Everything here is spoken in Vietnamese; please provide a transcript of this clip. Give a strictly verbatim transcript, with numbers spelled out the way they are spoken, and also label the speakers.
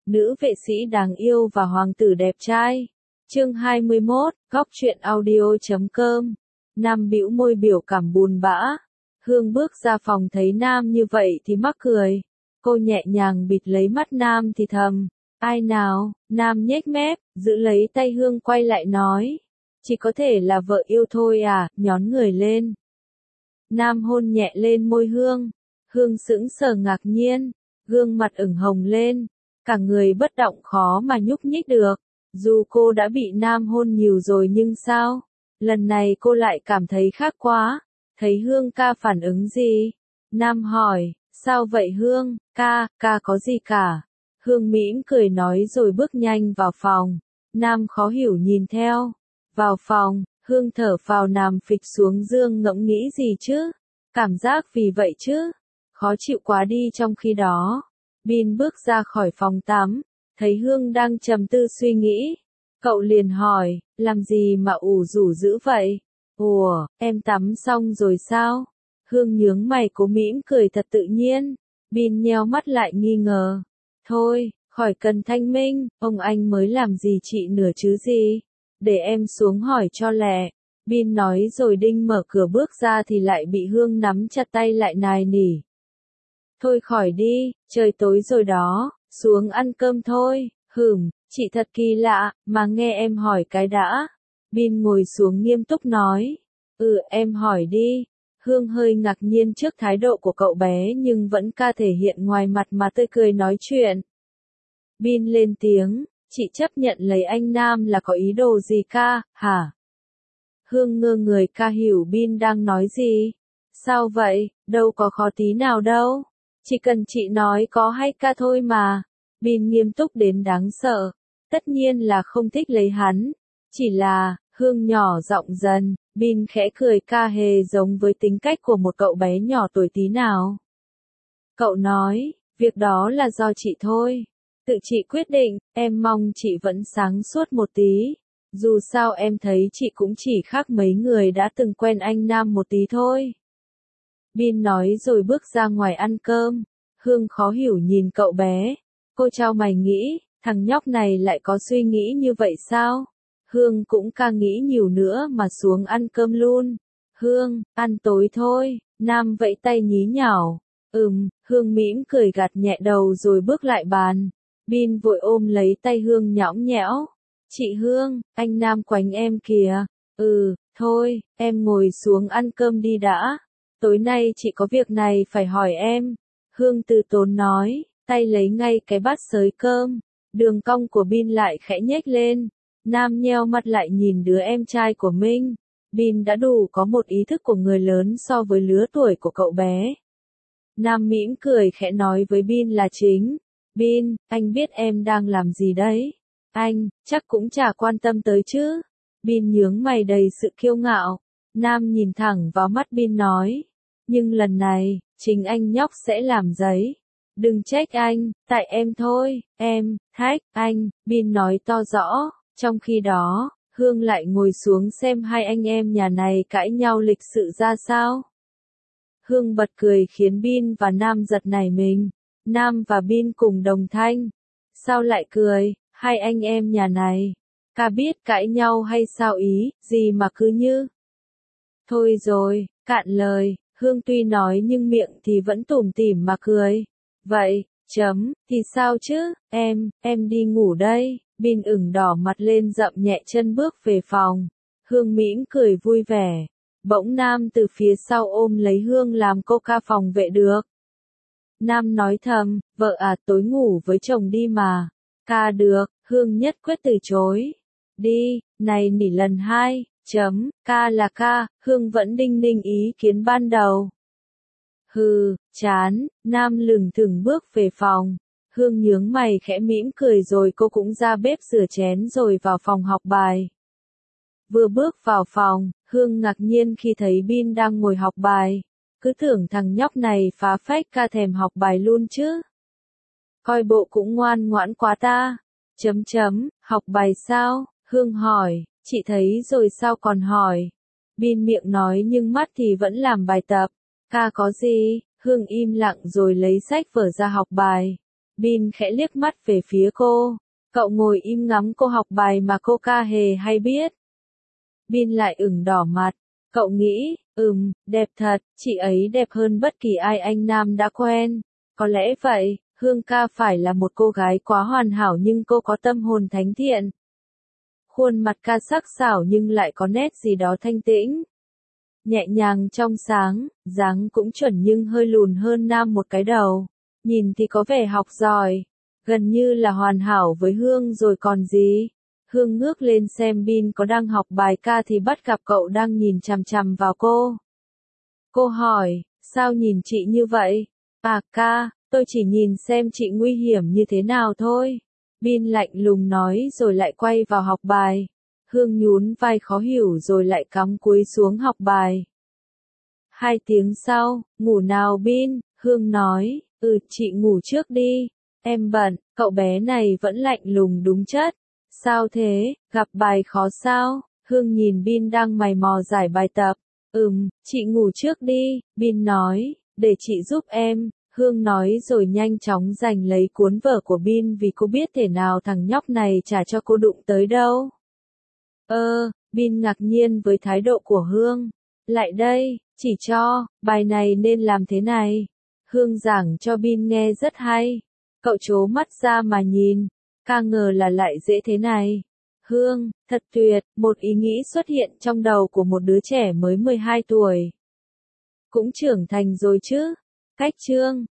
Speaker 1: nữ vệ sĩ đáng yêu và hoàng tử đẹp trai. Chương hai mươi mốt, góc truyện audio chấm com. Nam bĩu môi biểu cảm buồn bã. Hương bước ra phòng thấy Nam như vậy thì mắc cười. Cô nhẹ nhàng bịt lấy mắt Nam thì thầm, ai nào? Nam nhếch mép, giữ lấy tay Hương quay lại nói, chỉ có thể là vợ yêu thôi à, nhón người lên. Nam hôn nhẹ lên môi Hương. Hương sững sờ ngạc nhiên, gương mặt ửng hồng lên, cả người bất động khó mà nhúc nhích được. Dù cô đã bị Nam hôn nhiều rồi nhưng sao? Lần này cô lại cảm thấy khác quá. Thấy Hương ca phản ứng gì? Nam hỏi, sao vậy Hương, ca, ca có gì cả? Hương mỉm cười nói rồi bước nhanh vào phòng. Nam khó hiểu nhìn theo. Vào phòng, Hương thở phào nằm phịch xuống giường ngẫm nghĩ gì chứ? Cảm giác vì vậy chứ? Khó chịu quá đi. Trong khi đó, Bin bước ra khỏi phòng tắm, thấy Hương đang trầm tư suy nghĩ. Cậu liền hỏi, làm gì mà ủ rũ dữ vậy? Ủa, em tắm xong rồi sao? Hương nhướng mày cố mỉm cười thật tự nhiên. Bin nheo mắt lại nghi ngờ. Thôi, khỏi cần thanh minh, ông anh mới làm gì chị nửa chứ gì? Để em xuống hỏi cho lẹ. Bin nói rồi định mở cửa bước ra thì lại bị Hương nắm chặt tay lại nài nỉ. Thôi khỏi đi, trời tối rồi đó, xuống ăn cơm thôi. Hửm, chị thật kỳ lạ, mà nghe em hỏi cái đã. Bin ngồi xuống nghiêm túc nói. Ừ, em hỏi đi. Hương hơi ngạc nhiên trước thái độ của cậu bé nhưng vẫn ca thể hiện ngoài mặt mà tươi cười nói chuyện. Bin lên tiếng, chị chấp nhận lấy anh Nam là có ý đồ gì ca, hả? Hương ngơ người ca hiểu Bin đang nói gì. Sao vậy, đâu có khó tí nào đâu. Chỉ cần chị nói có hay ca thôi mà. Bin nghiêm túc đến đáng sợ. Tất nhiên là không thích lấy hắn. Chỉ là, Hương nhỏ giọng dần, Bin khẽ cười ca hề giống với tính cách của một cậu bé nhỏ tuổi tí nào. Cậu nói, việc đó là do chị thôi. Tự chị quyết định, em mong chị vẫn sáng suốt một tí. Dù sao em thấy chị cũng chỉ khác mấy người đã từng quen anh Nam một tí thôi. Bin nói rồi bước ra ngoài ăn cơm. Hương khó hiểu nhìn cậu bé. Cô chau mày nghĩ, thằng nhóc này lại có suy nghĩ như vậy sao? Hương cũng ca nghĩ nhiều nữa mà xuống ăn cơm luôn. Hương, ăn tối thôi. Nam vẫy tay nhí nhảo. Ừm, Hương mỉm cười gật nhẹ đầu rồi bước lại bàn. Bin vội ôm lấy tay Hương nhõng nhẽo. Chị Hương, anh Nam quánh em kìa. Ừ, thôi, em ngồi xuống ăn cơm đi đã. Tối nay chị có việc này phải hỏi em. Hương từ tốn nói, tay lấy ngay cái bát xới cơm. Đường cong của Bin lại khẽ nhếch lên. Nam nheo mắt lại nhìn đứa em trai của mình. Bin đã đủ có một ý thức của người lớn so với lứa tuổi của cậu bé. Nam mỉm cười khẽ nói với Bin là chính. Bin, anh biết em đang làm gì đấy. Anh, chắc cũng chả quan tâm tới chứ. Bin nhướng mày đầy sự kiêu ngạo. Nam nhìn thẳng vào mắt Bin nói. Nhưng lần này, chính anh nhóc sẽ làm giấy. Đừng trách anh, tại em thôi, em, thách, anh, Bin nói to rõ. Trong khi đó, Hương lại ngồi xuống xem hai anh em nhà này cãi nhau lịch sự ra sao. Hương bật cười khiến Bin và Nam giật nảy mình. Nam và Bin cùng đồng thanh. Sao lại cười, hai anh em nhà này? Ca biết cãi nhau hay sao ý, gì mà cứ như. Thôi rồi, cạn lời, Hương tuy nói nhưng miệng thì vẫn tủm tỉm mà cười. Vậy, chấm, thì sao chứ, em, em đi ngủ đây. Bin ửng đỏ mặt lên dậm nhẹ chân bước về phòng. Hương mỉm cười vui vẻ. Bỗng Nam từ phía sau ôm lấy Hương làm cô ca phòng vệ được. Nam nói thầm, vợ à tối ngủ với chồng đi mà. Ca được, Hương nhất quyết từ chối. Đi, này nỉ lần hai, chấm, ca là ca, Hương vẫn đinh ninh ý kiến ban đầu. Hừ, chán, Nam lừng thừng bước về phòng. Hương nhướng mày khẽ mỉm cười rồi cô cũng ra bếp rửa chén rồi vào phòng học bài. Vừa bước vào phòng, Hương ngạc nhiên khi thấy Bin đang ngồi học bài. Cứ tưởng thằng nhóc này phá phách ca thèm học bài luôn chứ. Coi bộ cũng ngoan ngoãn quá ta. Chấm chấm, học bài sao? Hương hỏi, chị thấy rồi sao còn hỏi. Bin miệng nói nhưng mắt thì vẫn làm bài tập. Ca có gì? Hương im lặng rồi lấy sách vở ra học bài. Bin khẽ liếc mắt về phía cô. Cậu ngồi im ngắm cô học bài mà cô ca hề hay biết. Bin lại ửng đỏ mặt. Cậu nghĩ, ừm, đẹp thật, chị ấy đẹp hơn bất kỳ ai anh Nam đã quen. Có lẽ vậy, Hương ca phải là một cô gái quá hoàn hảo nhưng cô có tâm hồn thánh thiện. Khuôn mặt ca sắc sảo nhưng lại có nét gì đó thanh tĩnh. Nhẹ nhàng trong sáng, dáng cũng chuẩn nhưng hơi lùn hơn Nam một cái đầu. Nhìn thì có vẻ học giỏi, gần như là hoàn hảo với Hương rồi còn gì. Hương ngước lên xem Bin có đang học bài ca thì bắt gặp cậu đang nhìn chằm chằm vào cô. Cô hỏi, sao nhìn chị như vậy? À ca, tôi chỉ nhìn xem chị nguy hiểm như thế nào thôi. Bin lạnh lùng nói rồi lại quay vào học bài. Hương nhún vai khó hiểu rồi lại cắm cúi xuống học bài. Hai tiếng sau, ngủ nào Bin, Hương nói, ừ chị ngủ trước đi, em bận, cậu bé này vẫn lạnh lùng đúng chất. Sao thế, gặp bài khó sao? Hương nhìn Bin đang mày mò giải bài tập. Ừm, chị ngủ trước đi, Bin nói, để chị giúp em. Hương nói rồi nhanh chóng giành lấy cuốn vở của Bin vì cô biết thể nào thằng nhóc này chả cho cô đụng tới đâu. Ơ, Bin ngạc nhiên với thái độ của Hương. Lại đây, chỉ cho, bài này nên làm thế này. Hương giảng cho Bin nghe rất hay. Cậu trố mắt ra mà nhìn, ca ngờ là lại dễ thế này. Hương, thật tuyệt, một ý nghĩ xuất hiện trong đầu của một đứa trẻ mới mười hai tuổi. Cũng trưởng thành rồi chứ. Cách chương